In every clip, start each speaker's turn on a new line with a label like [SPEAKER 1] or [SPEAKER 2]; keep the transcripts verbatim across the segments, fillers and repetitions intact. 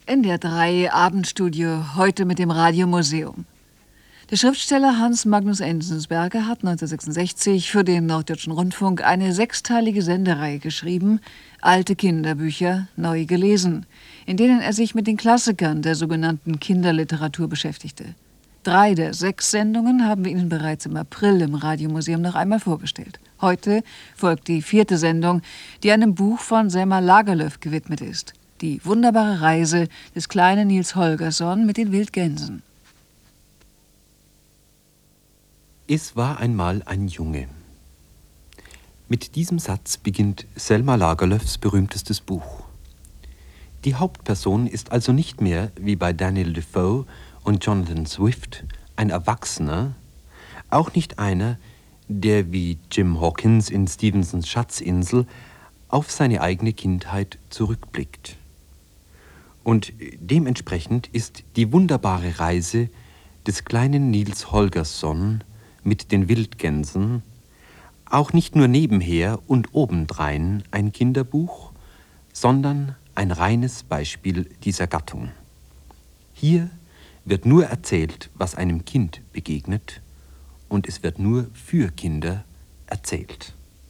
[SPEAKER 1] N D R drei Abendstudio, heute mit dem Radiomuseum. Der Schriftsteller Hans Magnus Enzensberger hat neunzehnhundertsechsundsechzig für den Norddeutschen Rundfunk eine sechsteilige Sendereihe geschrieben, Alte Kinderbücher, neu gelesen, in denen er sich mit den Klassikern der sogenannten Kinderliteratur beschäftigte. Drei der sechs Sendungen haben wir Ihnen bereits im April im Radiomuseum noch einmal vorgestellt. Heute folgt die vierte Sendung, die einem Buch von Selma Lagerlöf gewidmet ist. Die wunderbare Reise des kleinen Niels Holgersson mit den Wildgänsen.
[SPEAKER 2] Es war einmal ein Junge. Mit diesem Satz beginnt Selma Lagerlöfs berühmtestes Buch. Die Hauptperson ist also nicht mehr, wie bei Daniel Defoe und Jonathan Swift, ein Erwachsener, auch nicht einer, der wie Jim Hawkins in Stevensons Schatzinsel auf seine eigene Kindheit zurückblickt. Und dementsprechend ist die wunderbare Reise des kleinen Niels Holgersson mit den Wildgänsen auch nicht nur nebenher und obendrein ein Kinderbuch, sondern ein reines Beispiel dieser Gattung. Hier wird nur erzählt, was einem Kind begegnet, und es wird nur für Kinder erzählt.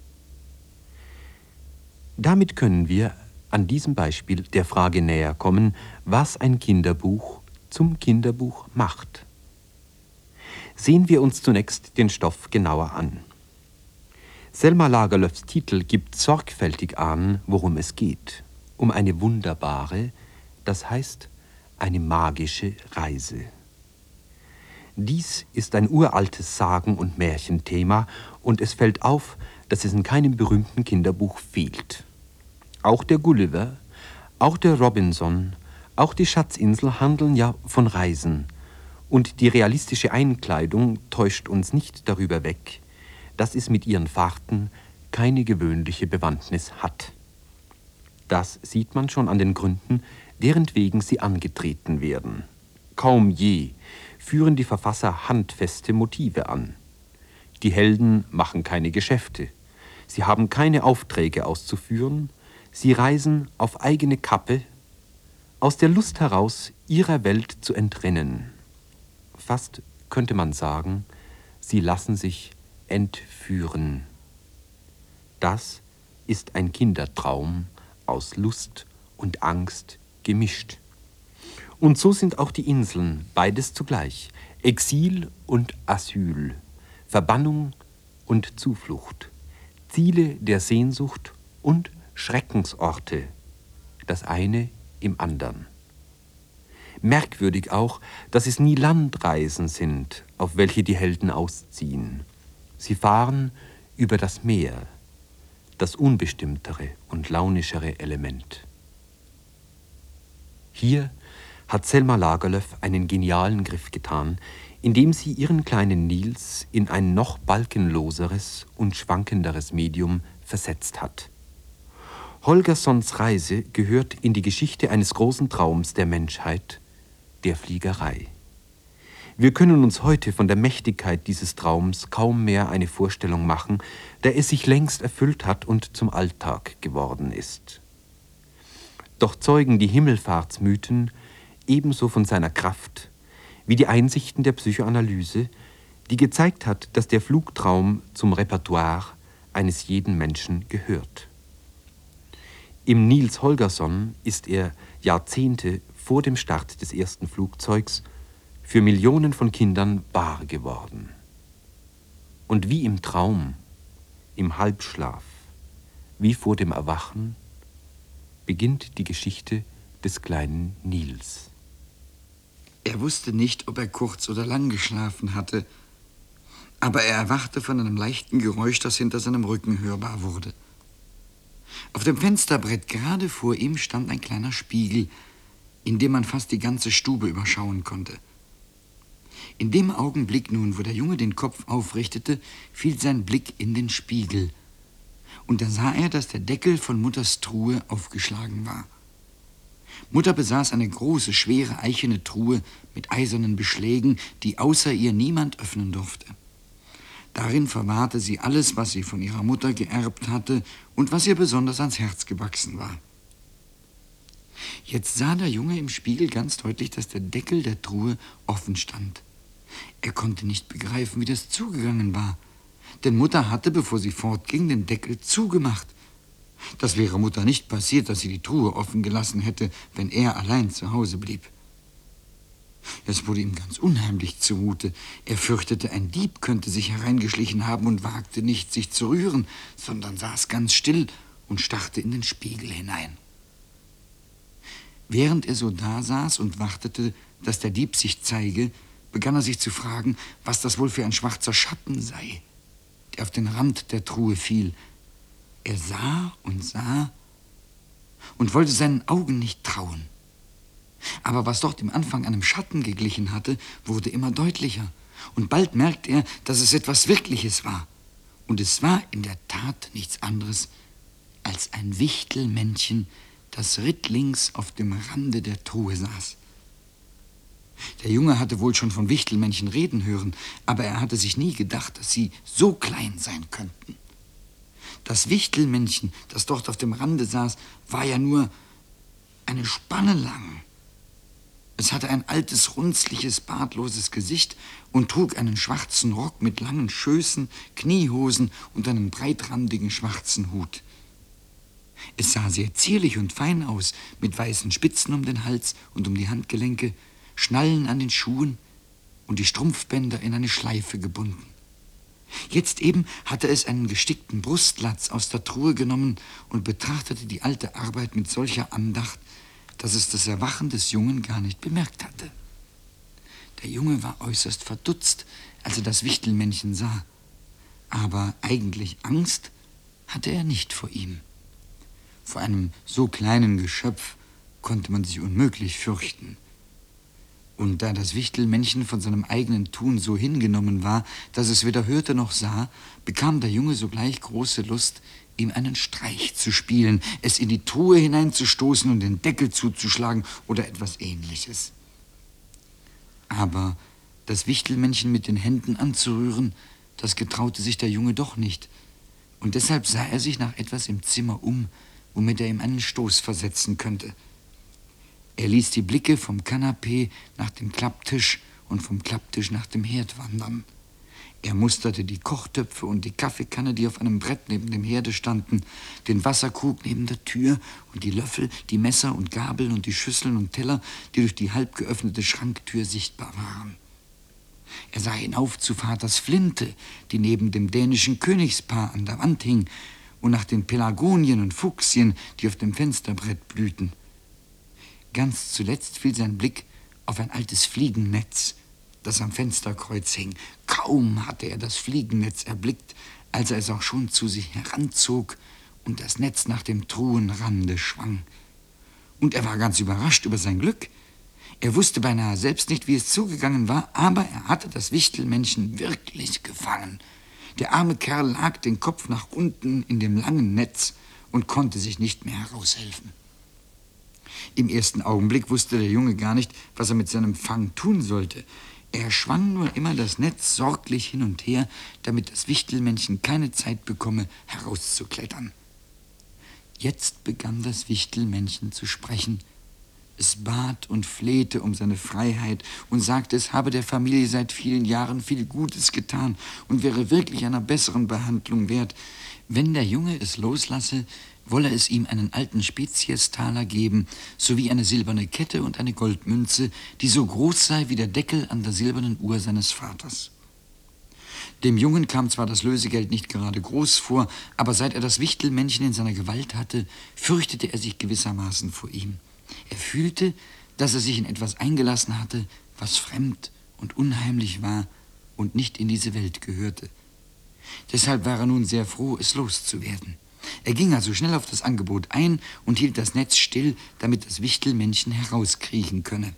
[SPEAKER 2] Damit können wir an diesem Beispiel der Frage näher kommen, was ein Kinderbuch zum Kinderbuch macht. Sehen wir uns zunächst den Stoff genauer an. Selma Lagerlöfs Titel gibt sorgfältig an, worum es geht. Um eine wunderbare, das heißt eine magische Reise. Dies ist ein uraltes Sagen- und Märchenthema, und es fällt auf, dass es in keinem berühmten Kinderbuch fehlt. Auch der Gulliver, auch der Robinson, auch die Schatzinsel handeln ja von Reisen, und die realistische Einkleidung täuscht uns nicht darüber weg, dass es mit ihren Fahrten keine gewöhnliche Bewandtnis hat. Das sieht man schon an den Gründen, deretwegen sie angetreten werden. Kaum je führen die Verfasser handfeste Motive an. Die Helden machen keine Geschäfte. Sie haben keine Aufträge auszuführen. Sie reisen auf eigene Kappe, aus der Lust heraus, ihrer Welt zu entrinnen. Fast könnte man sagen, sie lassen sich entführen. Das ist ein Kindertraum aus Lust und Angst gemischt. Und so sind auch die Inseln, beides zugleich, Exil und Asyl, Verbannung und Zuflucht, Ziele der Sehnsucht und Schreckensorte, das eine im anderen. Merkwürdig auch, dass es nie Landreisen sind, auf welche die Helden ausziehen. Sie fahren über das Meer, das unbestimmtere und launischere Element. Hier hat Selma Lagerlöf einen genialen Griff getan, indem sie ihren kleinen Niels in ein noch balkenloseres und schwankenderes Medium versetzt hat. Holgerssons Reise gehört in die Geschichte eines großen Traums der Menschheit, der Fliegerei. Wir können uns heute von der Mächtigkeit dieses Traums kaum mehr eine Vorstellung machen, da es sich längst erfüllt hat und zum Alltag geworden ist. Doch zeugen die Himmelfahrtsmythen ebenso von seiner Kraft wie die Einsichten der Psychoanalyse, die gezeigt hat, dass der Flugtraum zum Repertoire eines jeden Menschen gehört. Im Niels Holgersson ist er Jahrzehnte vor dem Start des ersten Flugzeugs für Millionen von Kindern wahr geworden. Und wie im Traum, im Halbschlaf, wie vor dem Erwachen, beginnt die Geschichte des kleinen Niels.
[SPEAKER 3] Er wusste nicht, ob er kurz oder lang geschlafen hatte, aber er erwachte von einem leichten Geräusch, das hinter seinem Rücken hörbar wurde. Auf dem Fensterbrett gerade vor ihm stand ein kleiner Spiegel, in dem man fast die ganze Stube überschauen konnte. In dem Augenblick nun, wo der Junge den Kopf aufrichtete, fiel sein Blick in den Spiegel. Und da sah er, dass der Deckel von Mutters Truhe aufgeschlagen war. Mutter besaß eine große, schwere, eichene Truhe mit eisernen Beschlägen, die außer ihr niemand öffnen durfte. Darin verwahrte sie alles, was sie von ihrer Mutter geerbt hatte und was ihr besonders ans Herz gewachsen war. Jetzt sah der Junge im Spiegel ganz deutlich, dass der Deckel der Truhe offen stand. Er konnte nicht begreifen, wie das zugegangen war. Denn Mutter hatte, bevor sie fortging, den Deckel zugemacht. Das wäre Mutter nicht passiert, dass sie die Truhe offen gelassen hätte, wenn er allein zu Hause blieb. Es wurde ihm ganz unheimlich zumute. Er fürchtete, ein Dieb könnte sich hereingeschlichen haben und wagte nicht, sich zu rühren, sondern saß ganz still und starrte in den Spiegel hinein. Während er so dasaß und wartete, dass der Dieb sich zeige, begann er sich zu fragen, was das wohl für ein schwarzer Schatten sei, der auf den Rand der Truhe fiel. Er sah und sah und wollte seinen Augen nicht trauen. Aber was dort im Anfang einem Schatten geglichen hatte, wurde immer deutlicher. Und bald merkte er, dass es etwas Wirkliches war. Und es war in der Tat nichts anderes als ein Wichtelmännchen, das rittlings auf dem Rande der Truhe saß. Der Junge hatte wohl schon von Wichtelmännchen reden hören, aber er hatte sich nie gedacht, dass sie so klein sein könnten. Das Wichtelmännchen, das dort auf dem Rande saß, war ja nur eine Spanne lang. Es hatte ein altes, runzliches, bartloses Gesicht und trug einen schwarzen Rock mit langen Schößen, Kniehosen und einen breitrandigen schwarzen Hut. Es sah sehr zierlich und fein aus, mit weißen Spitzen um den Hals und um die Handgelenke, Schnallen an den Schuhen und die Strumpfbänder in eine Schleife gebunden. Jetzt eben hatte es einen gestickten Brustlatz aus der Truhe genommen und betrachtete die alte Arbeit mit solcher Andacht, dass es das Erwachen des Jungen gar nicht bemerkt hatte. Der Junge war äußerst verdutzt, als er das Wichtelmännchen sah. Aber eigentlich Angst hatte er nicht vor ihm. Vor einem so kleinen Geschöpf konnte man sich unmöglich fürchten. Und da das Wichtelmännchen von seinem eigenen Tun so hingenommen war, dass es weder hörte noch sah, bekam der Junge sogleich große Lust, ihm einen Streich zu spielen, es in die Truhe hineinzustoßen und den Deckel zuzuschlagen oder etwas Ähnliches. Aber das Wichtelmännchen mit den Händen anzurühren, das getraute sich der Junge doch nicht. Und deshalb sah er sich nach etwas im Zimmer um, womit er ihm einen Stoß versetzen könnte. Er ließ die Blicke vom Kanapee nach dem Klapptisch und vom Klapptisch nach dem Herd wandern. Er musterte die Kochtöpfe und die Kaffeekanne, die auf einem Brett neben dem Herde standen, den Wasserkrug neben der Tür und die Löffel, die Messer und Gabeln und die Schüsseln und Teller, die durch die halb geöffnete Schranktür sichtbar waren. Er sah hinauf zu Vaters Flinte, die neben dem dänischen Königspaar an der Wand hing, und nach den Pelagonien und Fuchsien, die auf dem Fensterbrett blühten. Ganz zuletzt fiel sein Blick auf ein altes Fliegennetz, das am Fensterkreuz hing. Kaum hatte er das Fliegennetz erblickt, als er es auch schon zu sich heranzog und das Netz nach dem Truhenrande schwang. Und er war ganz überrascht über sein Glück. Er wusste beinahe selbst nicht, wie es zugegangen war, aber er hatte das Wichtelmännchen wirklich gefangen. Der arme Kerl lag den Kopf nach unten in dem langen Netz und konnte sich nicht mehr heraushelfen. Im ersten Augenblick wusste der Junge gar nicht, was er mit seinem Fang tun sollte. Er schwang nur immer das Netz sorglich hin und her, damit das Wichtelmännchen keine Zeit bekomme, herauszuklettern. Jetzt begann das Wichtelmännchen zu sprechen. Es bat und flehte um seine Freiheit und sagte, es habe der Familie seit vielen Jahren viel Gutes getan und wäre wirklich einer besseren Behandlung wert. Wenn der Junge es loslasse, wolle es ihm einen alten Speziestaler geben, sowie eine silberne Kette und eine Goldmünze, die so groß sei wie der Deckel an der silbernen Uhr seines Vaters. Dem Jungen kam zwar das Lösegeld nicht gerade groß vor, aber seit er das Wichtelmännchen in seiner Gewalt hatte, fürchtete er sich gewissermaßen vor ihm. Er fühlte, dass er sich in etwas eingelassen hatte, was fremd und unheimlich war und nicht in diese Welt gehörte. Deshalb war er nun sehr froh, es loszuwerden. Er ging also schnell auf das Angebot ein und hielt das Netz still, damit das Wichtelmännchen herauskriechen könne.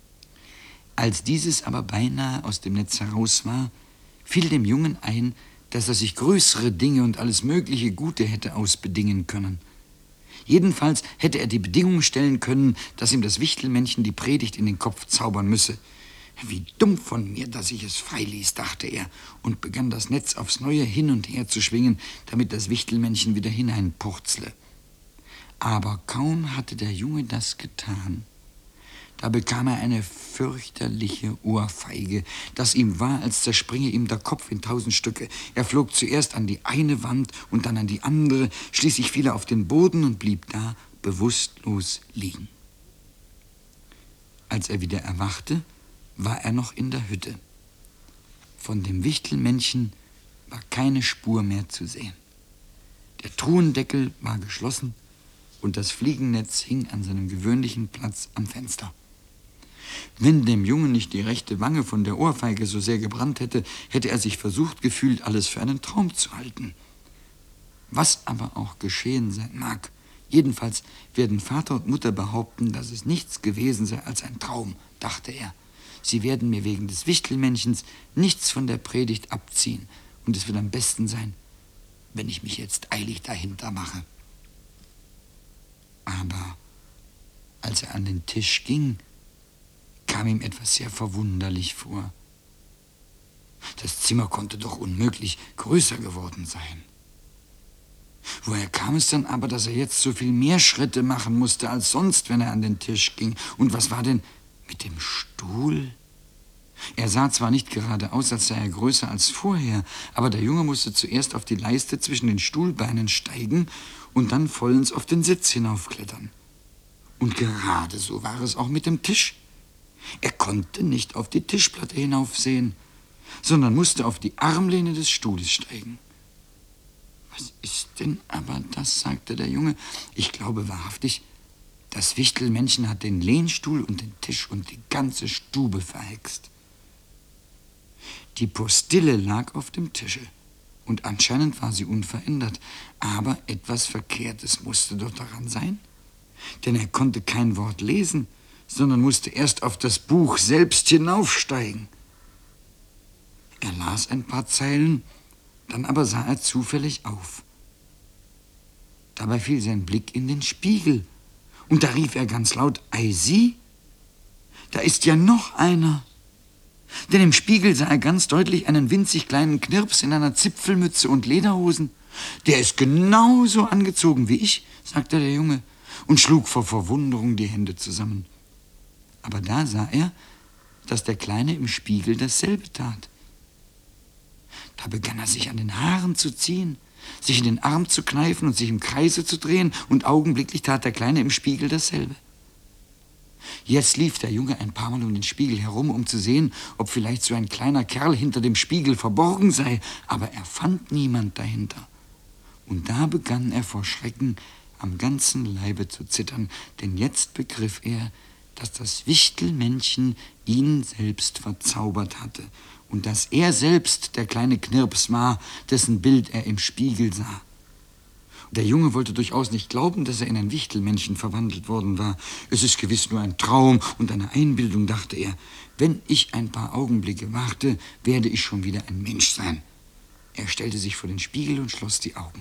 [SPEAKER 3] Als dieses aber beinahe aus dem Netz heraus war, fiel dem Jungen ein, dass er sich größere Dinge und alles mögliche Gute hätte ausbedingen können. Jedenfalls hätte er die Bedingung stellen können, dass ihm das Wichtelmännchen die Predigt in den Kopf zaubern müsse. Wie dumm von mir, dass ich es freiließ, dachte er, und begann das Netz aufs Neue hin und her zu schwingen, damit das Wichtelmännchen wieder hineinpurzle. Aber kaum hatte der Junge das getan, da bekam er eine fürchterliche Ohrfeige, dass ihm war, als zerspringe ihm der Kopf in tausend Stücke. Er flog zuerst an die eine Wand und dann an die andere, schließlich fiel er auf den Boden und blieb da bewusstlos liegen. Als er wieder erwachte, war er noch in der Hütte. Von dem Wichtelmännchen war keine Spur mehr zu sehen. Der Truhendeckel war geschlossen und das Fliegennetz hing an seinem gewöhnlichen Platz am Fenster. Wenn dem Jungen nicht die rechte Wange von der Ohrfeige so sehr gebrannt hätte, hätte er sich versucht gefühlt, alles für einen Traum zu halten. Was aber auch geschehen sein mag, jedenfalls werden Vater und Mutter behaupten, dass es nichts gewesen sei als ein Traum, dachte er. Sie werden mir wegen des Wichtelmännchens nichts von der Predigt abziehen, und es wird am besten sein, wenn ich mich jetzt eilig dahinter mache. Aber als er an den Tisch ging, kam ihm etwas sehr verwunderlich vor. Das Zimmer konnte doch unmöglich größer geworden sein. Woher kam es dann aber, dass er jetzt so viel mehr Schritte machen musste als sonst, wenn er an den Tisch ging? Und was war denn mit dem Stuhl? Er sah zwar nicht gerade aus, als sei er größer als vorher, aber der Junge musste zuerst auf die Leiste zwischen den Stuhlbeinen steigen und dann vollends auf den Sitz hinaufklettern. Und gerade so war es auch mit dem Tisch. Er konnte nicht auf die Tischplatte hinaufsehen, sondern musste auf die Armlehne des Stuhles steigen. »Was ist denn aber das?« sagte der Junge. »Ich glaube wahrhaftig, das Wichtelmännchen hat den Lehnstuhl und den Tisch und die ganze Stube verhext.« Die Postille lag auf dem Tische, und anscheinend war sie unverändert, aber etwas Verkehrtes musste doch daran sein, denn er konnte kein Wort lesen, sondern musste erst auf das Buch selbst hinaufsteigen. Er las ein paar Zeilen, dann aber sah er zufällig auf. Dabei fiel sein Blick in den Spiegel, und da rief er ganz laut, »Ei, sieh, da ist ja noch einer!« Denn im Spiegel sah er ganz deutlich einen winzig kleinen Knirps in einer Zipfelmütze und Lederhosen. »Der ist genauso angezogen wie ich«, sagte der Junge und schlug vor Verwunderung die Hände zusammen. Aber da sah er, dass der Kleine im Spiegel dasselbe tat. Da begann er sich an den Haaren zu ziehen, sich in den Arm zu kneifen und sich im Kreise zu drehen, und augenblicklich tat der Kleine im Spiegel dasselbe. Jetzt lief der Junge ein paar Mal um den Spiegel herum, um zu sehen, ob vielleicht so ein kleiner Kerl hinter dem Spiegel verborgen sei, aber er fand niemand dahinter. Und da begann er vor Schrecken am ganzen Leibe zu zittern, denn jetzt begriff er, dass das Wichtelmännchen ihn selbst verzaubert hatte und dass er selbst der kleine Knirps war, dessen Bild er im Spiegel sah. Der Junge wollte durchaus nicht glauben, dass er in ein Wichtelmännchen verwandelt worden war. Es ist gewiss nur ein Traum und eine Einbildung, dachte er. Wenn ich ein paar Augenblicke warte, werde ich schon wieder ein Mensch sein. Er stellte sich vor den Spiegel und schloss die Augen.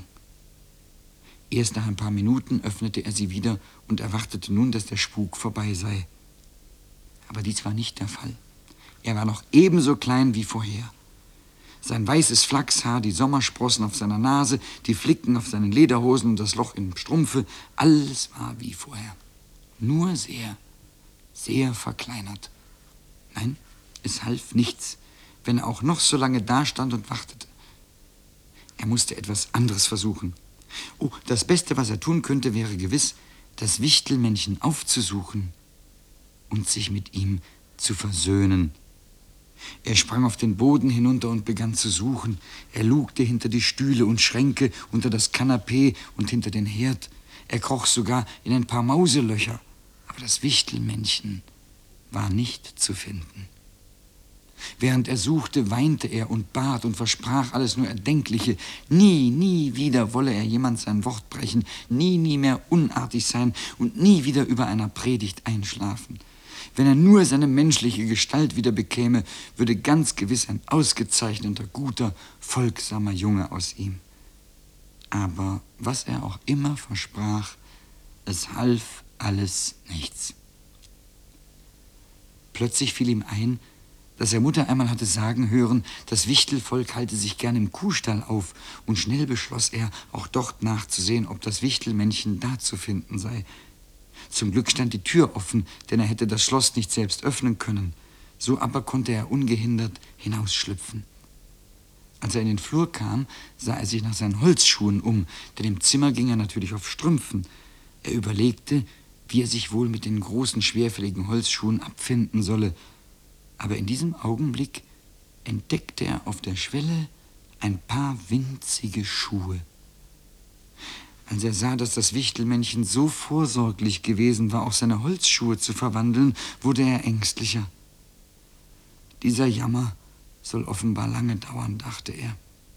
[SPEAKER 3] Erst nach ein paar Minuten öffnete er sie wieder und erwartete nun, dass der Spuk vorbei sei. Aber dies war nicht der Fall. Er war noch ebenso klein wie vorher. Sein weißes Flachshaar, die Sommersprossen auf seiner Nase, die Flicken auf seinen Lederhosen und das Loch im Strumpfe, alles war wie vorher. Nur sehr, sehr verkleinert. Nein, es half nichts, wenn er auch noch so lange dastand und wartete. Er musste etwas anderes versuchen. Oh, das Beste, was er tun könnte, wäre gewiss, das Wichtelmännchen aufzusuchen und sich mit ihm zu versöhnen. Er sprang auf den Boden hinunter und begann zu suchen. Er lugte hinter die Stühle und Schränke, unter das Kanapee und hinter den Herd. Er kroch sogar in ein paar Mauselöcher, aber das Wichtelmännchen war nicht zu finden. Während er suchte, weinte er und bat und versprach alles nur Erdenkliche. Nie, nie wieder wolle er jemand sein Wort brechen, nie, nie mehr unartig sein und nie wieder über einer Predigt einschlafen. Wenn er nur seine menschliche Gestalt wieder bekäme, würde ganz gewiss ein ausgezeichneter, guter, folgsamer Junge aus ihm. Aber was er auch immer versprach, es half alles nichts. Plötzlich fiel ihm ein, dass er Mutter einmal hatte sagen hören, das Wichtelvolk halte sich gern im Kuhstall auf, und schnell beschloss er, auch dort nachzusehen, ob das Wichtelmännchen da zu finden sei. Zum Glück stand die Tür offen, denn er hätte das Schloss nicht selbst öffnen können. So aber konnte er ungehindert hinausschlüpfen. Als er in den Flur kam, sah er sich nach seinen Holzschuhen um, denn im Zimmer ging er natürlich auf Strümpfen. Er überlegte, wie er sich wohl mit den großen, schwerfälligen Holzschuhen abfinden solle. Aber in diesem Augenblick entdeckte er auf der Schwelle ein paar winzige Schuhe. Als er sah, dass das Wichtelmännchen so vorsorglich gewesen war, auch seine Holzschuhe zu verwandeln, wurde er ängstlicher. Dieser Jammer soll offenbar lange dauern, dachte er.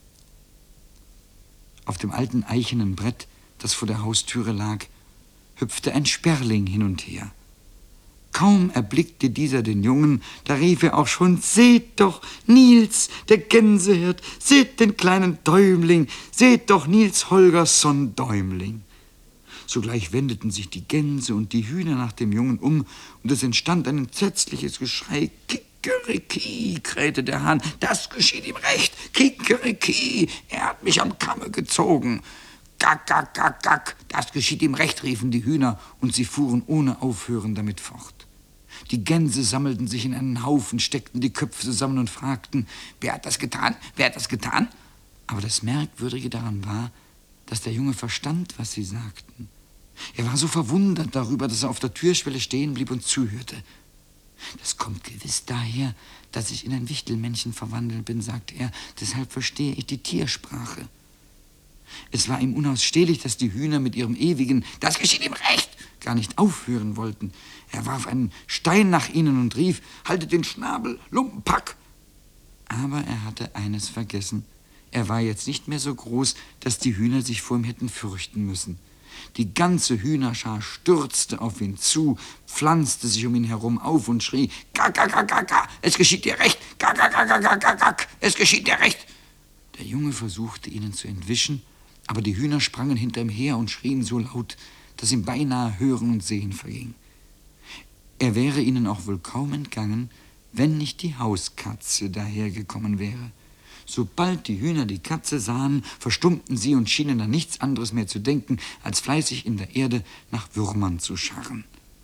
[SPEAKER 3] Auf dem alten eichenen Brett, das vor der Haustüre lag, hüpfte ein Sperling hin und her. Kaum erblickte dieser den Jungen, da rief er auch schon: »Seht doch, Niels, der Gänsehirt, seht den kleinen Däumling, seht doch Niels Holgersson Däumling.« Sogleich wendeten sich die Gänse und die Hühner nach dem Jungen um, und es entstand ein entsetzliches Geschrei. »Kikeriki«, krähte der Hahn, »das geschieht ihm recht, Kikeriki, er hat mich am Kamme gezogen.« »Gack, gack, gack, gack, das geschieht ihm recht«, riefen die Hühner, und sie fuhren ohne Aufhören damit fort. Die Gänse sammelten sich in einen Haufen, steckten die Köpfe zusammen und fragten: »Wer hat das getan? Wer hat das getan?« Aber das Merkwürdige daran war, dass der Junge verstand, was sie sagten. Er war so verwundert darüber, dass er auf der Türschwelle stehen blieb und zuhörte. »Das kommt gewiss daher, dass ich in ein Wichtelmännchen verwandelt bin«, sagte er, »deshalb verstehe ich die Tiersprache.« Es war ihm unausstehlich, dass die Hühner mit ihrem ewigen »Das geschieht ihm recht« gar nicht aufhören wollten. Er warf einen Stein nach ihnen und rief: »Haltet den Schnabel, Lumpenpack!« Aber er hatte eines vergessen. Er war jetzt nicht mehr so groß, dass die Hühner sich vor ihm hätten fürchten müssen. Die ganze Hühnerschar stürzte auf ihn zu, pflanzte sich um ihn herum auf und schrie: »Gack, gack, gack, gack, gack, es geschieht dir recht! Gack, gack, gack, gack, gack, gack, es geschieht dir recht!« Der Junge versuchte, ihnen zu entwischen, aber die Hühner sprangen hinter ihm her und schrien so laut, dass ihm beinahe Hören und Sehen verging. Er wäre ihnen auch wohl kaum entgangen, wenn nicht die Hauskatze dahergekommen wäre. Sobald die Hühner die Katze sahen, verstummten sie und schienen an nichts anderes mehr zu denken, als fleißig in der Erde nach Würmern zu scharren.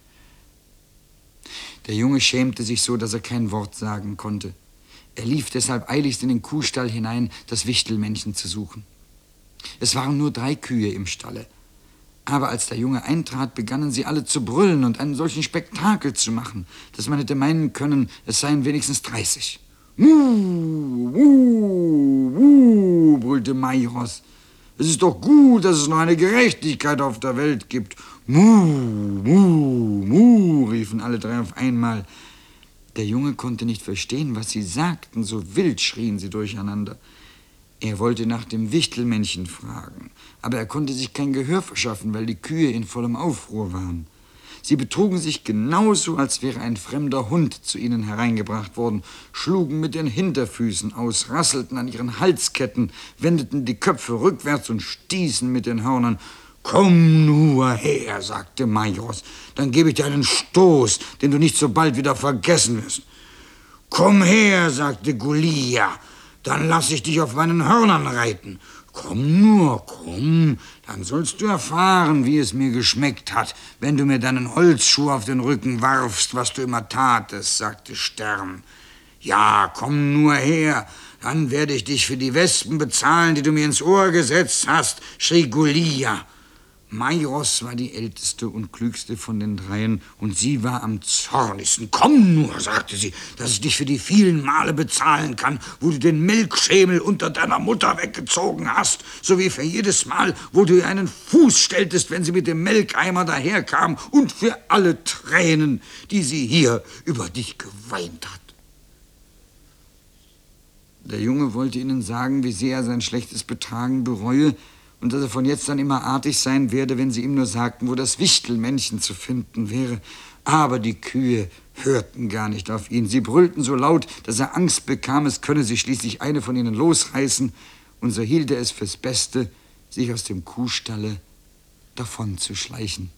[SPEAKER 3] Der Junge schämte sich so, dass er kein Wort sagen konnte. Er lief deshalb eiligst in den Kuhstall hinein, das Wichtelmännchen zu suchen. Es waren nur drei Kühe im Stalle. Aber als der Junge eintrat, begannen sie alle zu brüllen und einen solchen Spektakel zu machen, dass man hätte meinen können, es seien wenigstens dreißig. »Muh, wuh, wuh«, brüllte Mairos. »Es ist doch gut, dass es noch eine Gerechtigkeit auf der Welt gibt.« »Muh, muh, muh«, riefen alle drei auf einmal. Der Junge konnte nicht verstehen, was sie sagten, so wild schrien sie durcheinander. Er wollte nach dem Wichtelmännchen fragen, aber er konnte sich kein Gehör verschaffen, weil die Kühe in vollem Aufruhr waren. Sie betrugen sich genauso, als wäre ein fremder Hund zu ihnen hereingebracht worden, schlugen mit den Hinterfüßen aus, rasselten an ihren Halsketten, wendeten die Köpfe rückwärts und stießen mit den Hörnern. »Komm nur her«, sagte Mairos, »dann gebe ich dir einen Stoß, den du nicht so bald wieder vergessen wirst.« »Komm her«, sagte Gulia, »dann lass ich dich auf meinen Hörnern reiten. Komm nur, komm, dann sollst du erfahren, wie es mir geschmeckt hat, wenn du mir deinen Holzschuh auf den Rücken warfst, was du immer tatest«, sagte Stern. »Ja, komm nur her, dann werde ich dich für die Wespen bezahlen, die du mir ins Ohr gesetzt hast«, schrie Gulia. Mairos war die älteste und klügste von den dreien, und sie war am zornigsten. »Komm nur«, sagte sie, »dass ich dich für die vielen Male bezahlen kann, wo du den Milchschemel unter deiner Mutter weggezogen hast, sowie für jedes Mal, wo du ihr einen Fuß stelltest, wenn sie mit dem Melkeimer daherkam, und für alle Tränen, die sie hier über dich geweint hat.« Der Junge wollte ihnen sagen, wie sehr er sein schlechtes Betragen bereue, und dass er von jetzt an immer artig sein werde, wenn sie ihm nur sagten, wo das Wichtelmännchen zu finden wäre. Aber die Kühe hörten gar nicht auf ihn. Sie brüllten so laut, dass er Angst bekam, es könne sich schließlich eine von ihnen losreißen, und so hielt er es fürs Beste, sich aus dem Kuhstalle davon zu schleichen.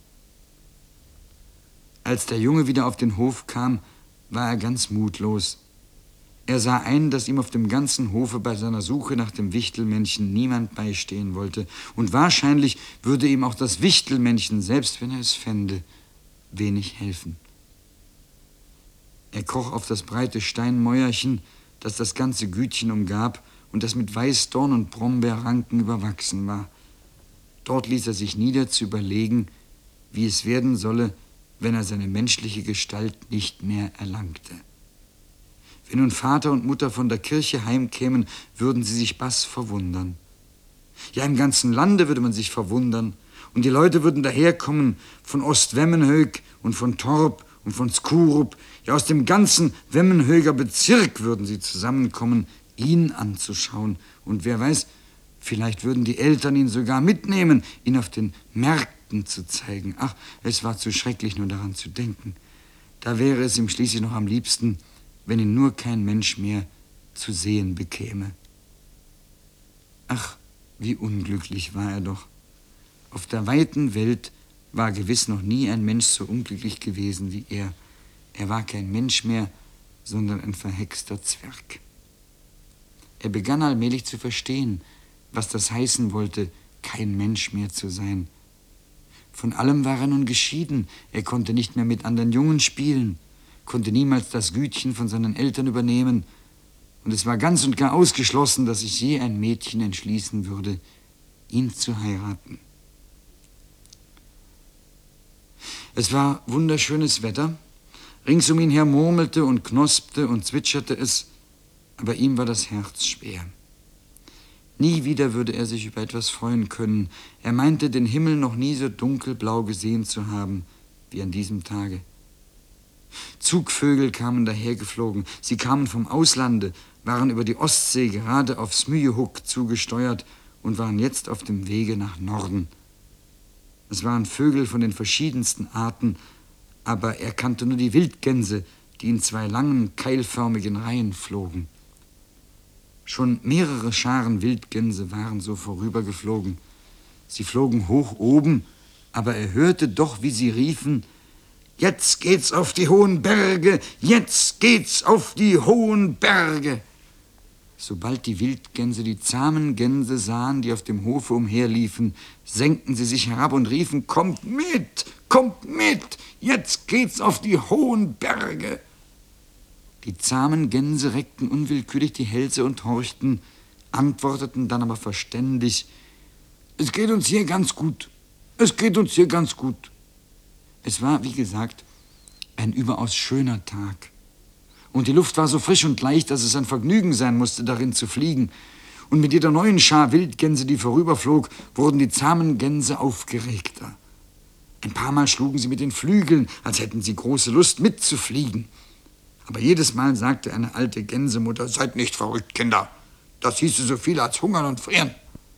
[SPEAKER 3] Als der Junge wieder auf den Hof kam, war er ganz mutlos. Er sah ein, dass ihm auf dem ganzen Hofe bei seiner Suche nach dem Wichtelmännchen niemand beistehen wollte. Und wahrscheinlich würde ihm auch das Wichtelmännchen, selbst wenn er es fände, wenig helfen. Er kroch auf das breite Steinmäuerchen, das das ganze Gütchen umgab und das mit Weißdorn und Brombeerranken überwachsen war. Dort ließ er sich nieder, zu überlegen, wie es werden solle, wenn er seine menschliche Gestalt nicht mehr erlangte. Wenn nun Vater und Mutter von der Kirche heimkämen, würden sie sich bass verwundern. Ja, im ganzen Lande würde man sich verwundern. Und die Leute würden daherkommen von Ost-Wemmenhög und von Torp und von Skurup. Ja, aus dem ganzen Wemmenhöger Bezirk würden sie zusammenkommen, ihn anzuschauen. Und wer weiß, vielleicht würden die Eltern ihn sogar mitnehmen, ihn auf den Märkten zu zeigen. Ach, es war zu schrecklich, nur daran zu denken. Da wäre es ihm schließlich noch am liebsten, wenn ihn nur kein Mensch mehr zu sehen bekäme. Ach, wie unglücklich war er doch. Auf der weiten Welt war gewiss noch nie ein Mensch so unglücklich gewesen wie er. Er war kein Mensch mehr, sondern ein verhexter Zwerg. Er begann allmählich zu verstehen, was das heißen wollte, kein Mensch mehr zu sein. Von allem war er nun geschieden. Er konnte nicht mehr mit anderen Jungen spielen, konnte niemals das Gütchen von seinen Eltern übernehmen. Und es war ganz und gar ausgeschlossen, dass sich je ein Mädchen entschließen würde, ihn zu heiraten. Es war wunderschönes Wetter. Rings um ihn her murmelte und knospte und zwitscherte es, aber ihm war das Herz schwer. Nie wieder würde er sich über etwas freuen können. Er meinte, den Himmel noch nie so dunkelblau gesehen zu haben wie an diesem Tage. Zugvögel kamen dahergeflogen. Sie kamen vom Auslande, waren über die Ostsee gerade auf Smyehuk zugesteuert und waren jetzt auf dem Wege nach Norden. Es waren Vögel von den verschiedensten Arten, aber er kannte nur die Wildgänse, die in zwei langen, keilförmigen Reihen flogen. Schon mehrere Scharen Wildgänse waren so vorübergeflogen. Sie flogen hoch oben, aber er hörte doch, wie sie riefen: »Jetzt geht's auf die hohen Berge, jetzt geht's auf die hohen Berge!« Sobald die Wildgänse die zahmen Gänse sahen, die auf dem Hofe umherliefen, senkten sie sich herab und riefen: »Kommt mit, kommt mit, jetzt geht's auf die hohen Berge!« Die zahmen Gänse reckten unwillkürlich die Hälse und horchten, antworteten dann aber verständig: »Es geht uns hier ganz gut, es geht uns hier ganz gut.« Es war, wie gesagt, ein überaus schöner Tag. Und die Luft war so frisch und leicht, dass es ein Vergnügen sein musste, darin zu fliegen. Und mit jeder neuen Schar Wildgänse, die vorüberflog, wurden die zahmen Gänse aufgeregter. Ein paar Mal schlugen sie mit den Flügeln, als hätten sie große Lust mitzufliegen. Aber jedes Mal sagte eine alte Gänsemutter: »Seid nicht verrückt, Kinder. Das hieße so viel als hungern und frieren.«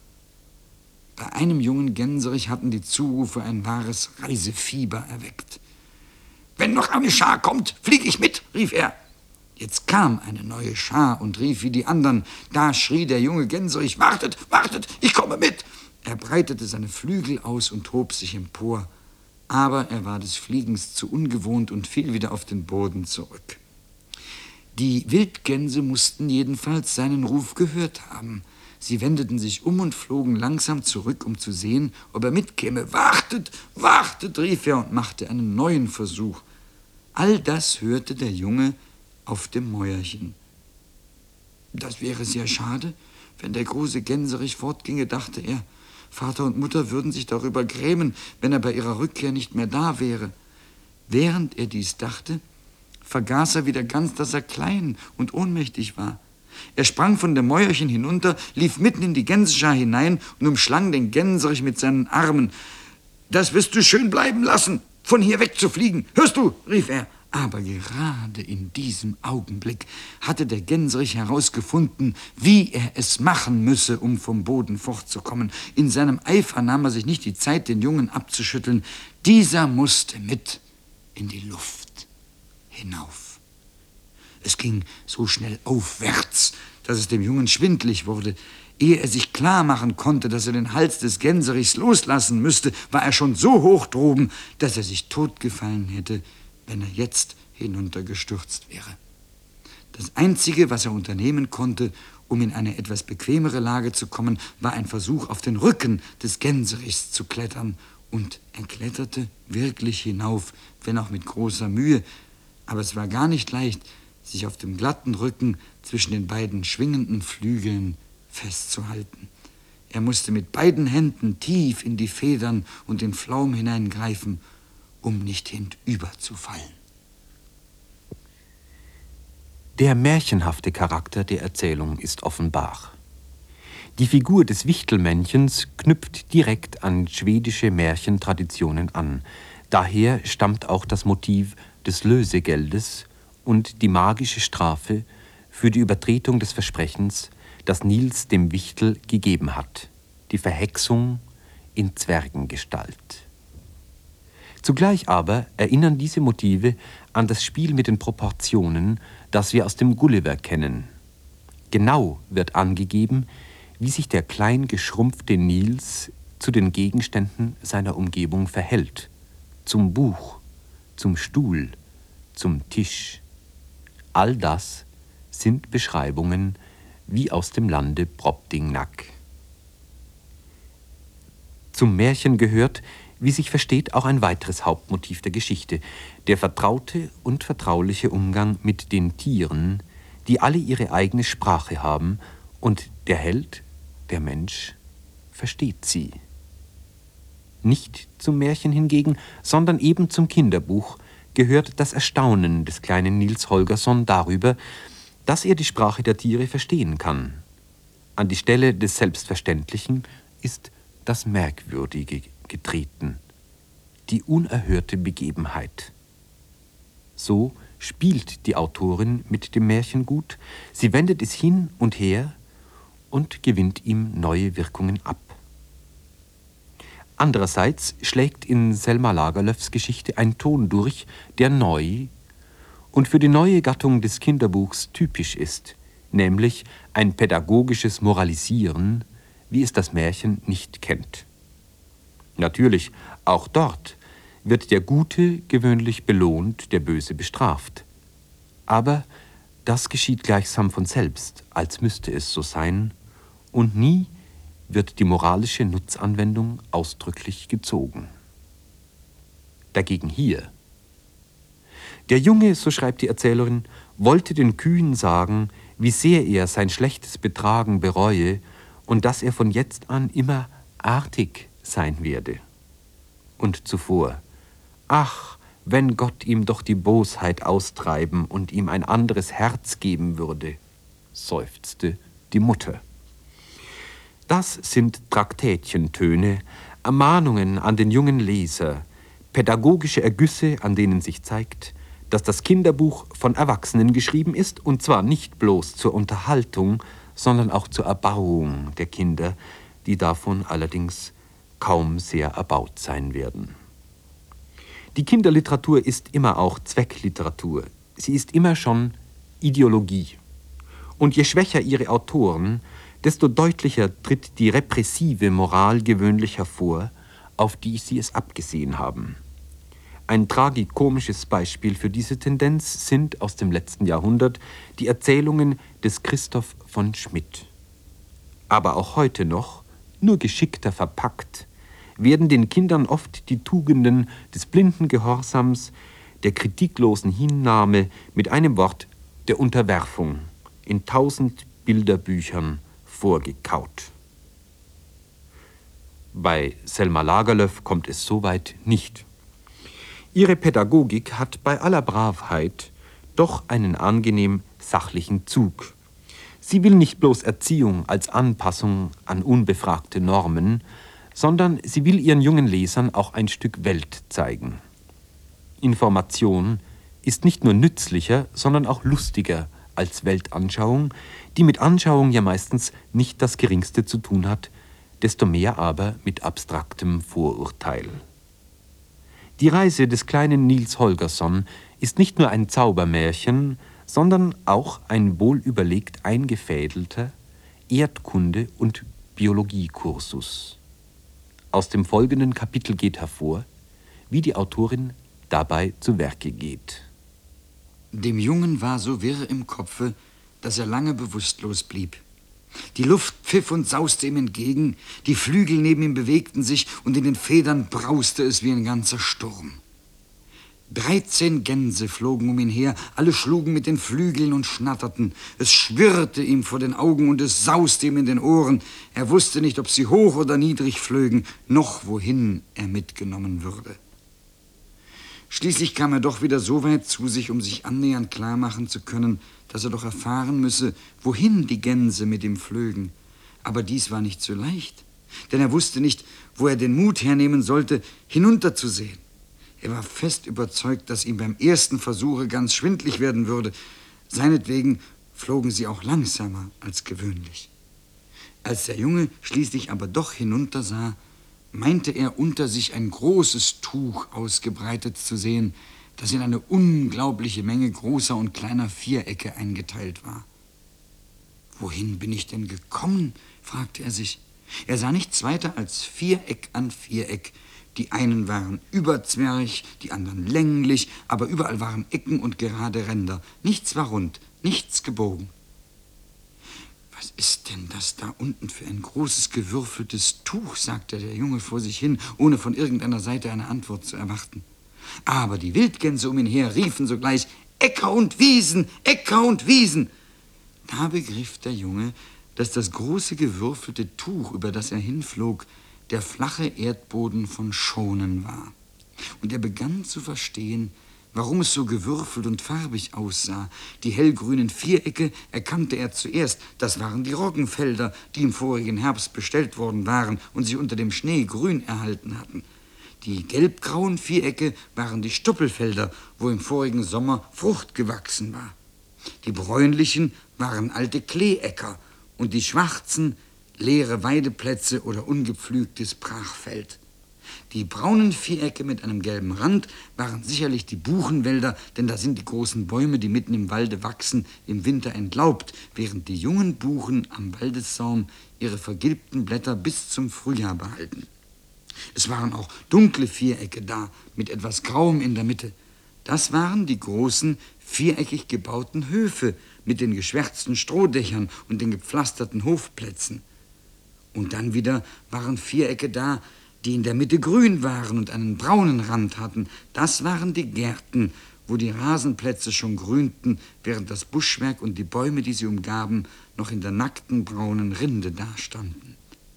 [SPEAKER 3] Bei einem jungen Gänserich hatten die Zurufe ein wahres Reisefieber erweckt. »Wenn noch eine Schar kommt, fliege ich mit«, rief er. Jetzt kam eine neue Schar und rief wie die anderen. Da schrie der junge Gänserich: »Wartet, wartet, ich komme mit!« Er breitete seine Flügel aus und hob sich empor. Aber er war des Fliegens zu ungewohnt und fiel wieder auf den Boden zurück. Die Wildgänse mussten jedenfalls seinen Ruf gehört haben. Sie wendeten sich um und flogen langsam zurück, um zu sehen, ob er mitkäme. »Wartet, wartet«, rief er und machte einen neuen Versuch. All das hörte der Junge auf dem Mäuerchen. Das wäre sehr schade, wenn der große Gänserich fortginge, dachte er. Vater und Mutter würden sich darüber grämen, wenn er bei ihrer Rückkehr nicht mehr da wäre. Während er dies dachte, vergaß er wieder ganz, dass er klein und ohnmächtig war. Er sprang von dem Mäuerchen hinunter, lief mitten in die Gänseschar hinein und umschlang den Gänserich mit seinen Armen. »Das wirst du schön bleiben lassen, von hier wegzufliegen. Hörst du?« rief er. Aber gerade in diesem Augenblick hatte der Gänserich herausgefunden, wie er es machen müsse, um vom Boden fortzukommen. In seinem Eifer nahm er sich nicht die Zeit, den Jungen abzuschütteln. Dieser musste mit in die Luft hinauf. Es ging so schnell aufwärts, dass es dem Jungen schwindlig wurde. Ehe er sich klar machen konnte, dass er den Hals des Gänserichs loslassen müsste, war er schon so hoch droben, dass er sich totgefallen hätte, wenn er jetzt hinuntergestürzt wäre. Das Einzige, was er unternehmen konnte, um in eine etwas bequemere Lage zu kommen, war ein Versuch, auf den Rücken des Gänserichs zu klettern. Und er kletterte wirklich hinauf, wenn auch mit großer Mühe. Aber es war gar nicht leicht, sich auf dem glatten Rücken zwischen den beiden schwingenden Flügeln festzuhalten. Er musste mit beiden Händen tief in die Federn und den Flaum hineingreifen, um nicht hinüberzufallen.
[SPEAKER 2] Der märchenhafte Charakter der Erzählung ist offenbar. Die Figur des Wichtelmännchens knüpft direkt an schwedische Märchentraditionen an. Daher stammt auch das Motiv des Lösegeldes und die magische Strafe für die Übertretung des Versprechens, das Niels dem Wichtel gegeben hat, die Verhexung in Zwergengestalt. Zugleich aber erinnern diese Motive an das Spiel mit den Proportionen, das wir aus dem Gulliver kennen. Genau wird angegeben, wie sich der klein geschrumpfte Niels zu den Gegenständen seiner Umgebung verhält, zum Buch, zum Stuhl, zum Tisch. All das sind Beschreibungen wie aus dem Lande Brobdingnack. Zum Märchen gehört, wie sich versteht, auch ein weiteres Hauptmotiv der Geschichte, der vertraute und vertrauliche Umgang mit den Tieren, die alle ihre eigene Sprache haben, und der Held, der Mensch, versteht sie. Nicht zum Märchen hingegen, sondern eben zum Kinderbuch gehört das Erstaunen des kleinen Niels Holgersson darüber, dass er die Sprache der Tiere verstehen kann. An die Stelle des Selbstverständlichen ist das Merkwürdige getreten, die unerhörte Begebenheit. So spielt die Autorin mit dem Märchengut, sie wendet es hin und her und gewinnt ihm neue Wirkungen ab. Andererseits schlägt in Selma Lagerlöfs Geschichte ein Ton durch, der neu und für die neue Gattung des Kinderbuchs typisch ist, nämlich ein pädagogisches Moralisieren, wie es das Märchen nicht kennt. Natürlich, auch dort wird der Gute gewöhnlich belohnt, der Böse bestraft. Aber das geschieht gleichsam von selbst, als müsste es so sein, und nie wird die moralische Nutzanwendung ausdrücklich gezogen. Dagegen hier. Der Junge, so schreibt die Erzählerin, wollte den Kühen sagen, wie sehr er sein schlechtes Betragen bereue und dass er von jetzt an immer artig sein werde. Und zuvor, ach, wenn Gott ihm doch die Bosheit austreiben und ihm ein anderes Herz geben würde, seufzte die Mutter. Das sind Traktätchentöne, Ermahnungen an den jungen Leser, pädagogische Ergüsse, an denen sich zeigt, dass das Kinderbuch von Erwachsenen geschrieben ist, und zwar nicht bloß zur Unterhaltung, sondern auch zur Erbauung der Kinder, die davon allerdings kaum sehr erbaut sein werden. Die Kinderliteratur ist immer auch Zweckliteratur. Sie ist immer schon Ideologie. Und je schwächer ihre Autoren, desto deutlicher tritt die repressive Moral gewöhnlich hervor, auf die sie es abgesehen haben. Ein tragikomisches Beispiel für diese Tendenz sind aus dem letzten Jahrhundert die Erzählungen des Christoph von Schmidt. Aber auch heute noch, nur geschickter verpackt, werden den Kindern oft die Tugenden des blinden Gehorsams, der kritiklosen Hinnahme, mit einem Wort der Unterwerfung in tausend Bilderbüchern vorgekaut. Bei Selma Lagerlöf kommt es so weit nicht. Ihre Pädagogik hat bei aller Bravheit doch einen angenehm sachlichen Zug. Sie will nicht bloß Erziehung als Anpassung an unbefragte Normen, sondern sie will ihren jungen Lesern auch ein Stück Welt zeigen. Information ist nicht nur nützlicher, sondern auch lustiger als Weltanschauung, die mit Anschauung ja meistens nicht das Geringste zu tun hat, desto mehr aber mit abstraktem Vorurteil. Die Reise des kleinen Niels Holgersson ist nicht nur ein Zaubermärchen, sondern auch ein wohlüberlegt eingefädelter Erdkunde- und Biologiekursus. Aus dem folgenden Kapitel geht hervor, wie die Autorin dabei zu Werke geht.
[SPEAKER 3] Dem Jungen war so wirr im Kopfe, dass er lange bewusstlos blieb. Die Luft pfiff und sauste ihm entgegen, die Flügel neben ihm bewegten sich und in den Federn brauste es wie ein ganzer Sturm. Dreizehn Gänse flogen um ihn her, alle schlugen mit den Flügeln und schnatterten. Es schwirrte ihm vor den Augen und es sauste ihm in den Ohren. Er wusste nicht, ob sie hoch oder niedrig flögen, noch wohin er mitgenommen würde. Schließlich kam er doch wieder so weit zu sich, um sich annähernd klarmachen zu können, dass er doch erfahren müsse, wohin die Gänse mit ihm flögen. Aber dies war nicht so leicht, denn er wusste nicht, wo er den Mut hernehmen sollte, hinunterzusehen. Er war fest überzeugt, dass ihm beim ersten Versuche ganz schwindlig werden würde. Seinetwegen flogen sie auch langsamer als gewöhnlich. Als der Junge schließlich aber doch hinuntersah, meinte er unter sich ein großes Tuch ausgebreitet zu sehen, das in eine unglaubliche Menge großer und kleiner Vierecke eingeteilt war. »Wohin bin ich denn gekommen?« fragte er sich. Er sah nichts weiter als Viereck an Viereck. Die einen waren überzwerch, die anderen länglich, aber überall waren Ecken und gerade Ränder. Nichts war rund, nichts gebogen. »Was ist denn das da unten für ein großes, gewürfeltes Tuch?« sagte der Junge vor sich hin, ohne von irgendeiner Seite eine Antwort zu erwarten. Aber die Wildgänse um ihn her riefen sogleich, »Äcker und Wiesen, Äcker und Wiesen!« Da begriff der Junge, dass das große, gewürfelte Tuch, über das er hinflog, der flache Erdboden von Schonen war. Und er begann zu verstehen, warum es so gewürfelt und farbig aussah. Die hellgrünen Vierecke erkannte er zuerst. Das waren die Roggenfelder, die im vorigen Herbst bestellt worden waren und sich unter dem Schnee grün erhalten hatten. Die gelbgrauen Vierecke waren die Stoppelfelder, wo im vorigen Sommer Frucht gewachsen war. Die bräunlichen waren alte Kleeäcker und die schwarzen leere Weideplätze oder ungepflügtes Brachfeld. Die braunen Vierecke mit einem gelben Rand waren sicherlich die Buchenwälder, denn da sind die großen Bäume, die mitten im Walde wachsen, im Winter entlaubt, während die jungen Buchen am Waldessaum ihre vergilbten Blätter bis zum Frühjahr behalten. Es waren auch dunkle Vierecke da, mit etwas Grauem in der Mitte. Das waren die großen, viereckig gebauten Höfe mit den geschwärzten Strohdächern und den gepflasterten Hofplätzen. Und dann wieder waren Vierecke da, die in der Mitte grün waren und einen braunen Rand hatten. Das waren die Gärten, wo die Rasenplätze schon grünten, während das Buschwerk und die Bäume, die sie umgaben, noch in der nackten braunen Rinde dastanden.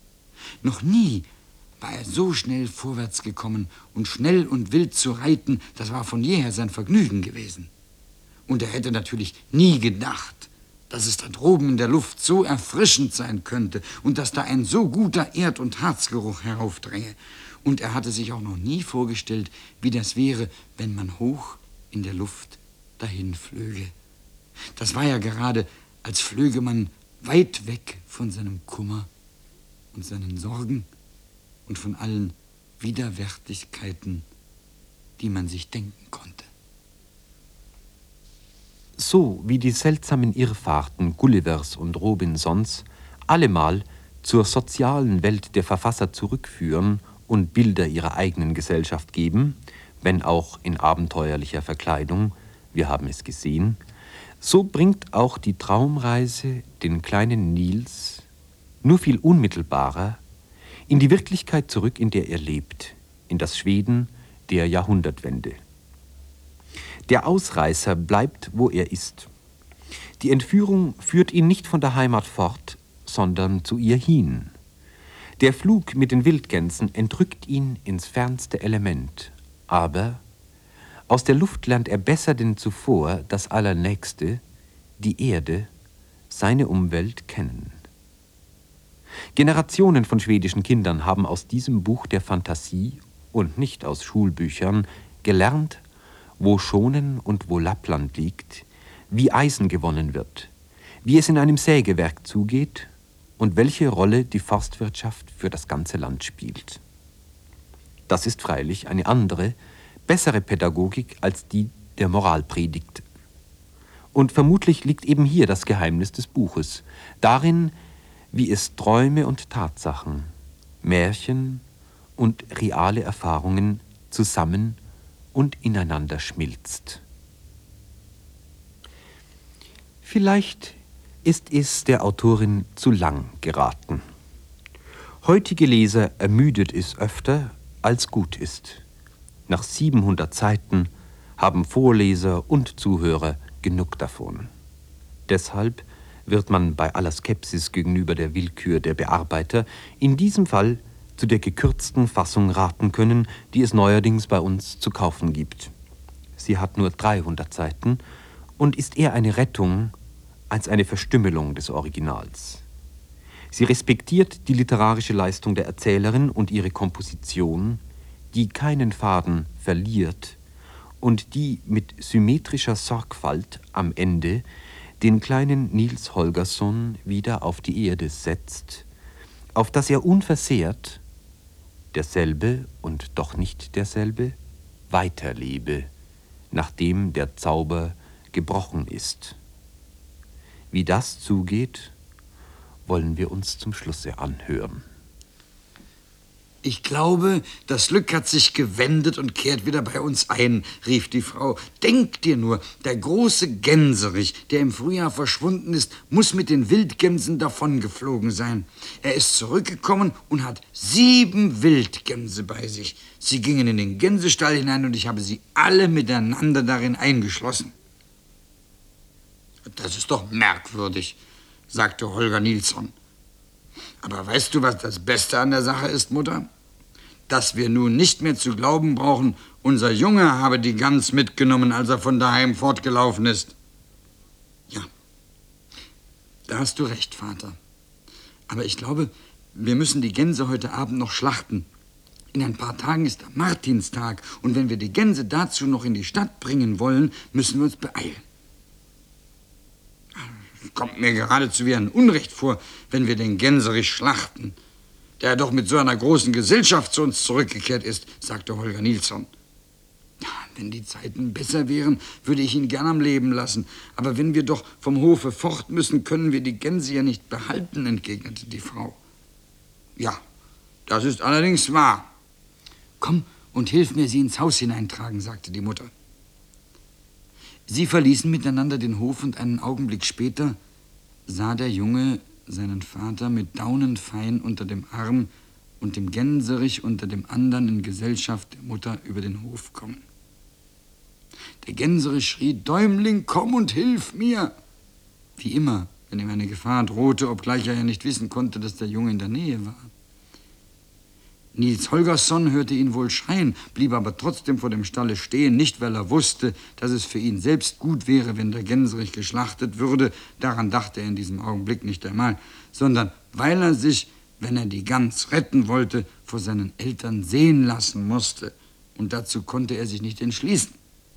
[SPEAKER 3] Noch nie war er so schnell vorwärts gekommen, und schnell und wild zu reiten, das war von jeher sein Vergnügen gewesen. Und er hätte natürlich nie gedacht, dass es da droben in der Luft so erfrischend sein könnte und dass da ein so guter Erd- und Harzgeruch heraufdränge. Und er hatte sich auch noch nie vorgestellt, wie das wäre, wenn man hoch in der Luft dahin flöge. Das war ja gerade, als flöge man weit weg von seinem Kummer und seinen Sorgen und von allen Widerwärtigkeiten, die man sich denken konnte.
[SPEAKER 2] So wie die seltsamen Irrfahrten Gullivers und Robinsons allemal zur sozialen Welt der Verfasser zurückführen und Bilder ihrer eigenen Gesellschaft geben, wenn auch in abenteuerlicher Verkleidung, wir haben es gesehen, so bringt auch die Traumreise den kleinen Niels nur viel unmittelbarer in die Wirklichkeit zurück, in der er lebt, in das Schweden der Jahrhundertwende. Der Ausreißer bleibt, wo er ist. Die Entführung führt ihn nicht von der Heimat fort, sondern zu ihr hin. Der Flug mit den Wildgänsen entrückt ihn ins fernste Element, aber aus der Luft lernt er besser denn zuvor das Allernächste, die Erde, seine Umwelt kennen. Generationen von schwedischen Kindern haben aus diesem Buch der Fantasie und nicht aus Schulbüchern gelernt, wo Schonen und wo Lappland liegt, wie Eisen gewonnen wird, wie es in einem Sägewerk zugeht und welche Rolle die Forstwirtschaft für das ganze Land spielt. Das ist freilich eine andere, bessere Pädagogik als die der Moralpredigt. Und vermutlich liegt eben hier das Geheimnis des Buches, darin, wie es Träume und Tatsachen, Märchen und reale Erfahrungen zusammen und ineinander schmilzt. Vielleicht ist es der Autorin zu lang geraten. Heutige Leser ermüdet es öfter, als gut ist. Nach siebenhundert Seiten haben Vorleser und Zuhörer genug davon. Deshalb wird man bei aller Skepsis gegenüber der Willkür der Bearbeiter in diesem Fall zu der gekürzten Fassung raten können, die es neuerdings bei uns zu kaufen gibt. Sie hat nur dreihundert Seiten und ist eher eine Rettung als eine Verstümmelung des Originals. Sie respektiert die literarische Leistung der Erzählerin und ihre Komposition, die keinen Faden verliert und die mit symmetrischer Sorgfalt am Ende den kleinen Niels Holgersson wieder auf die Erde setzt, auf dass er unversehrt, derselbe und doch nicht derselbe, weiterlebe, nachdem der Zauber gebrochen ist. Wie das zugeht, wollen wir uns zum Schlusse anhören.
[SPEAKER 3] Ich glaube, das Glück hat sich gewendet und kehrt wieder bei uns ein, rief die Frau. Denk dir nur, der große Gänserich, der im Frühjahr verschwunden ist, muss mit den Wildgämsen davongeflogen sein. Er ist zurückgekommen und hat sieben Wildgänse bei sich. Sie gingen in den Gänsestall hinein und ich habe sie alle miteinander darin eingeschlossen. Das ist doch merkwürdig, sagte Holger Nilsson. Aber weißt du, was das Beste an der Sache ist, Mutter? Dass wir nun nicht mehr zu glauben brauchen, unser Junge habe die Gans mitgenommen, als er von daheim fortgelaufen ist. Ja, da hast du recht, Vater. Aber ich glaube, wir müssen die Gänse heute Abend noch schlachten. In ein paar Tagen ist der Martinstag und wenn wir die Gänse dazu noch in die Stadt bringen wollen, müssen wir uns beeilen. Kommt mir geradezu wie ein Unrecht vor, wenn wir den Gänserich schlachten, der doch mit so einer großen Gesellschaft zu uns zurückgekehrt ist, sagte Holger Nilsson. Ja, wenn die Zeiten besser wären, würde ich ihn gern am Leben lassen. Aber wenn wir doch vom Hofe fort müssen, können wir die Gänse ja nicht behalten, entgegnete die Frau. Ja, das ist allerdings wahr. Komm und hilf mir, sie ins Haus hineintragen, sagte die Mutter. Sie verließen miteinander den Hof und einen Augenblick später sah der Junge seinen Vater mit Daunenfein unter dem Arm und dem Gänserich unter dem anderen in Gesellschaft der Mutter über den Hof kommen. Der Gänserich schrie, Däumling, komm und hilf mir! Wie immer, wenn ihm eine Gefahr drohte, obgleich er ja nicht wissen konnte, dass der Junge in der Nähe war. Niels Holgersson hörte ihn wohl schreien, blieb aber trotzdem vor dem Stalle stehen, nicht weil er wusste, dass es für ihn selbst gut wäre, wenn der Gänserich geschlachtet würde, daran dachte er in diesem Augenblick nicht einmal, sondern weil er sich, wenn er die Gans retten wollte, vor seinen Eltern sehen lassen musste, und dazu konnte er sich nicht entschließen.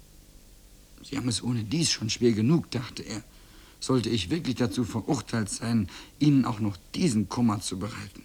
[SPEAKER 3] Sie haben es ohne dies schon schwer genug, dachte er. Sollte ich wirklich dazu verurteilt sein, ihnen auch noch diesen Kummer zu bereiten?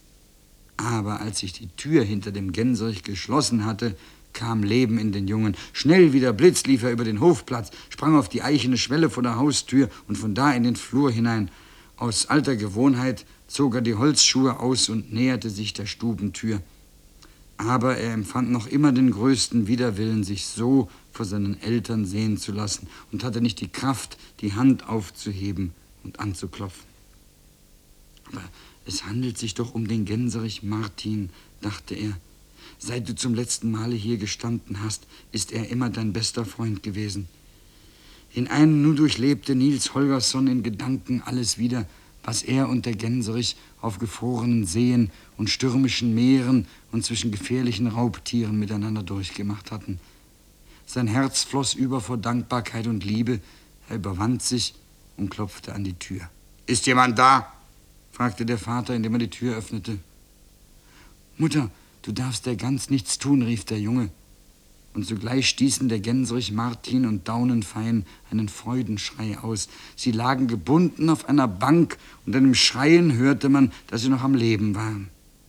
[SPEAKER 3] Aber als sich die Tür hinter dem Gänserich geschlossen hatte, kam Leben in den Jungen. Schnell wie der Blitz lief er über den Hofplatz, sprang auf die eichene Schwelle vor der Haustür und von da in den Flur hinein. Aus alter Gewohnheit zog er die Holzschuhe aus und näherte sich der Stubentür. Aber er empfand noch immer den größten Widerwillen, sich so vor seinen Eltern sehen zu lassen und hatte nicht die Kraft, die Hand aufzuheben und anzuklopfen. Aber es handelt sich doch um den Gänserich Martin, dachte er. Seit du zum letzten Male hier gestanden hast, ist er immer dein bester Freund gewesen. In einem nu durchlebte Niels Holgersson in Gedanken alles wieder, was er und der Gänserich auf gefrorenen Seen und stürmischen Meeren und zwischen gefährlichen Raubtieren miteinander durchgemacht hatten. Sein Herz floss über vor Dankbarkeit und Liebe. Er überwand sich und klopfte an die Tür. »Ist jemand da?« fragte der Vater, indem er die Tür öffnete. »Mutter, du darfst der Gans nichts tun«, rief der Junge. Und sogleich stießen der Gänserich Martin und Daunenfein einen Freudenschrei aus. Sie lagen gebunden auf einer Bank, und an dem Schreien hörte man, dass sie noch am Leben waren.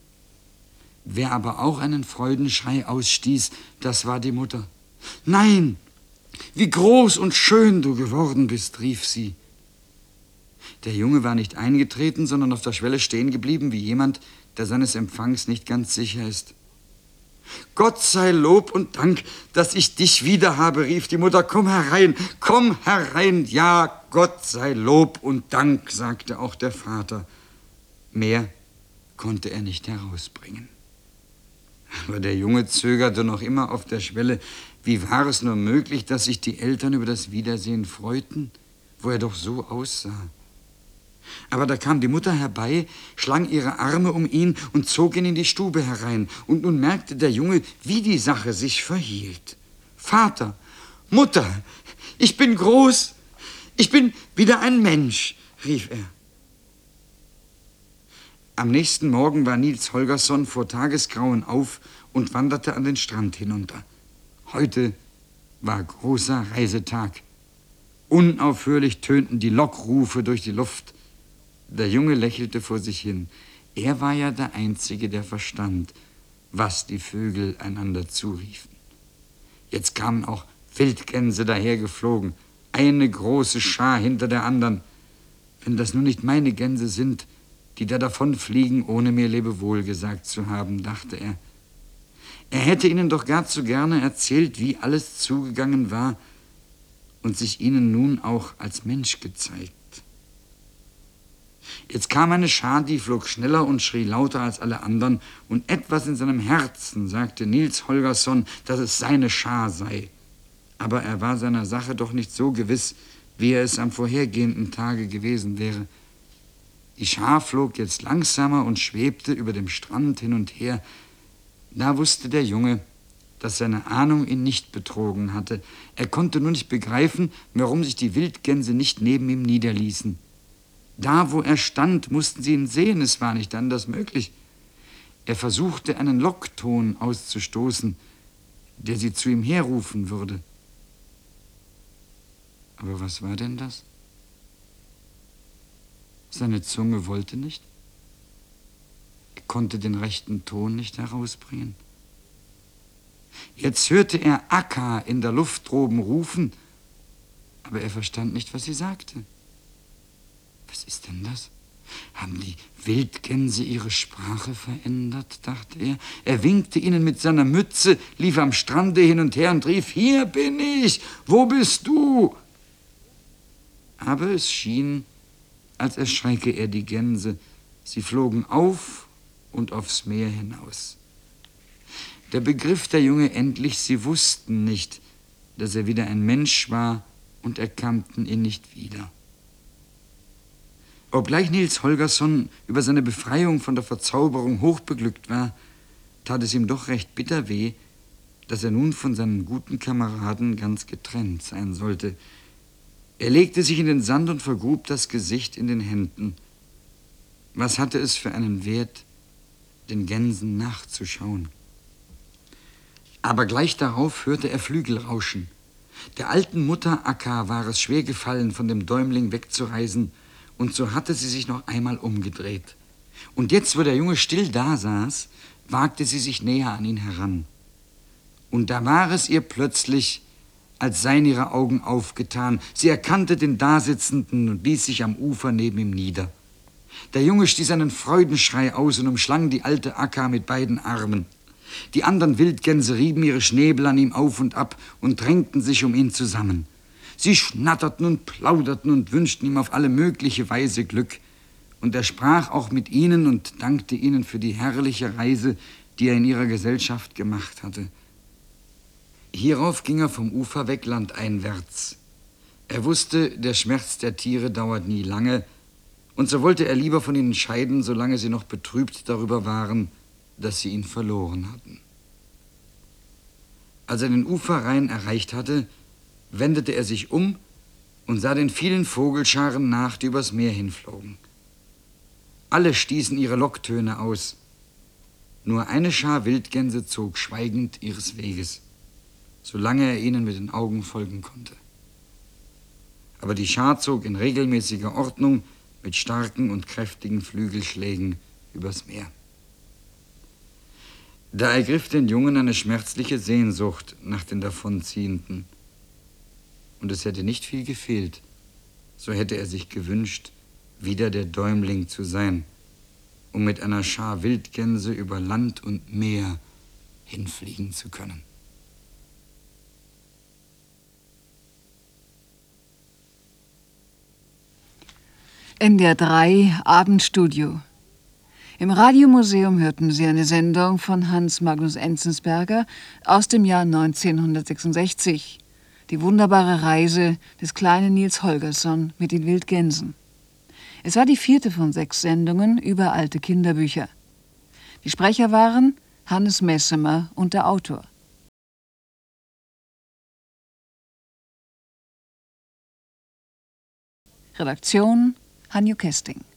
[SPEAKER 3] Wer aber auch einen Freudenschrei ausstieß, das war die Mutter. »Nein, wie groß und schön du geworden bist«, rief sie. Der Junge war nicht eingetreten, sondern auf der Schwelle stehen geblieben, wie jemand, der seines Empfangs nicht ganz sicher ist. Gott sei Lob und Dank, dass ich dich wieder habe, rief die Mutter. Komm herein, komm herein. Ja, Gott sei Lob und Dank, sagte auch der Vater. Mehr konnte er nicht herausbringen. Aber der Junge zögerte noch immer auf der Schwelle. Wie war es nur möglich, dass sich die Eltern über das Wiedersehen freuten, wo er doch so aussah? Aber da kam die Mutter herbei, schlang ihre Arme um ihn und zog ihn in die Stube herein. Und nun merkte der Junge, wie die Sache sich verhielt. Vater, Mutter, ich bin groß, ich bin wieder ein Mensch, rief er. Am nächsten Morgen war Niels Holgersson vor Tagesgrauen auf und wanderte an den Strand hinunter. Heute war großer Reisetag. Unaufhörlich tönten die Lockrufe durch die Luft. Der Junge lächelte vor sich hin. Er war ja der Einzige, der verstand, was die Vögel einander zuriefen. Jetzt kamen auch Wildgänse dahergeflogen, eine große Schar hinter der anderen. Wenn das nur nicht meine Gänse sind, die da davonfliegen, ohne mir Lebewohl gesagt zu haben, dachte er. Er hätte ihnen doch gar zu gerne erzählt, wie alles zugegangen war und sich ihnen nun auch als Mensch gezeigt. Jetzt kam eine Schar, die flog schneller und schrie lauter als alle anderen, und etwas in seinem Herzen sagte Niels Holgersson, dass es seine Schar sei. Aber er war seiner Sache doch nicht so gewiss, wie er es am vorhergehenden Tage gewesen wäre. Die Schar flog jetzt langsamer und schwebte über dem Strand hin und her. Da wusste der Junge, dass seine Ahnung ihn nicht betrogen hatte. Er konnte nur nicht begreifen, warum sich die Wildgänse nicht neben ihm niederließen. Da, wo er stand, mussten sie ihn sehen, es war nicht anders möglich. Er versuchte, einen Lockton auszustoßen, der sie zu ihm herrufen würde. Aber was war denn das? Seine Zunge wollte nicht. Er konnte den rechten Ton nicht herausbringen. Jetzt hörte er Akka in der Luft droben rufen, aber er verstand nicht, was sie sagte. Was ist denn das? Haben die Wildgänse ihre Sprache verändert, dachte er. Er winkte ihnen mit seiner Mütze, lief am Strande hin und her und rief, hier bin ich, wo bist du? Aber es schien, als erschrecke er die Gänse. Sie flogen auf und aufs Meer hinaus. Da begriff der Junge endlich, sie wussten nicht, dass er wieder ein Mensch war und erkannten ihn nicht wieder. Obgleich Niels Holgersson über seine Befreiung von der Verzauberung hochbeglückt war, tat es ihm doch recht bitter weh, dass er nun von seinen guten Kameraden ganz getrennt sein sollte. Er legte sich in den Sand und vergrub das Gesicht in den Händen. Was hatte es für einen Wert, den Gänsen nachzuschauen? Aber gleich darauf hörte er Flügel rauschen. Der alten Mutter Akka war es schwer gefallen, von dem Däumling wegzureisen, und so hatte sie sich noch einmal umgedreht. Und jetzt, wo der Junge still dasaß, wagte sie sich näher an ihn heran. Und da war es ihr plötzlich, als seien ihre Augen aufgetan. Sie erkannte den Dasitzenden und ließ sich am Ufer neben ihm nieder. Der Junge stieß einen Freudenschrei aus und umschlang die alte Akka mit beiden Armen. Die anderen Wildgänse rieben ihre Schnäbel an ihm auf und ab und drängten sich um ihn zusammen. Sie schnatterten und plauderten und wünschten ihm auf alle mögliche Weise Glück. Und er sprach auch mit ihnen und dankte ihnen für die herrliche Reise, die er in ihrer Gesellschaft gemacht hatte. Hierauf ging er vom Ufer weg landeinwärts. Er wusste, der Schmerz der Tiere dauert nie lange, und so wollte er lieber von ihnen scheiden, solange sie noch betrübt darüber waren, dass sie ihn verloren hatten. Als er den Uferrhein erreicht hatte, wendete er sich um und sah den vielen Vogelscharen nach, die übers Meer hinflogen. Alle stießen ihre Locktöne aus. Nur eine Schar Wildgänse zog schweigend ihres Weges, solange er ihnen mit den Augen folgen konnte. Aber die Schar zog in regelmäßiger Ordnung mit starken und kräftigen Flügelschlägen übers Meer. Da ergriff den Jungen eine schmerzliche Sehnsucht nach den Davonziehenden. Und es hätte nicht viel gefehlt, so hätte er sich gewünscht, wieder der Däumling zu sein, um mit einer Schar Wildgänse über Land und Meer hinfliegen zu können.
[SPEAKER 1] N D R drei Abendstudio. Im Radiomuseum hörten Sie eine Sendung von Hans Magnus Enzensberger aus dem Jahr neunzehnhundertsechsundsechzig. Die wunderbare Reise des kleinen Niels Holgersson mit den Wildgänsen. Es war die vierte von sechs Sendungen über alte Kinderbücher. Die Sprecher waren Hannes Messemer und der Autor. Redaktion Hanjo Kesting.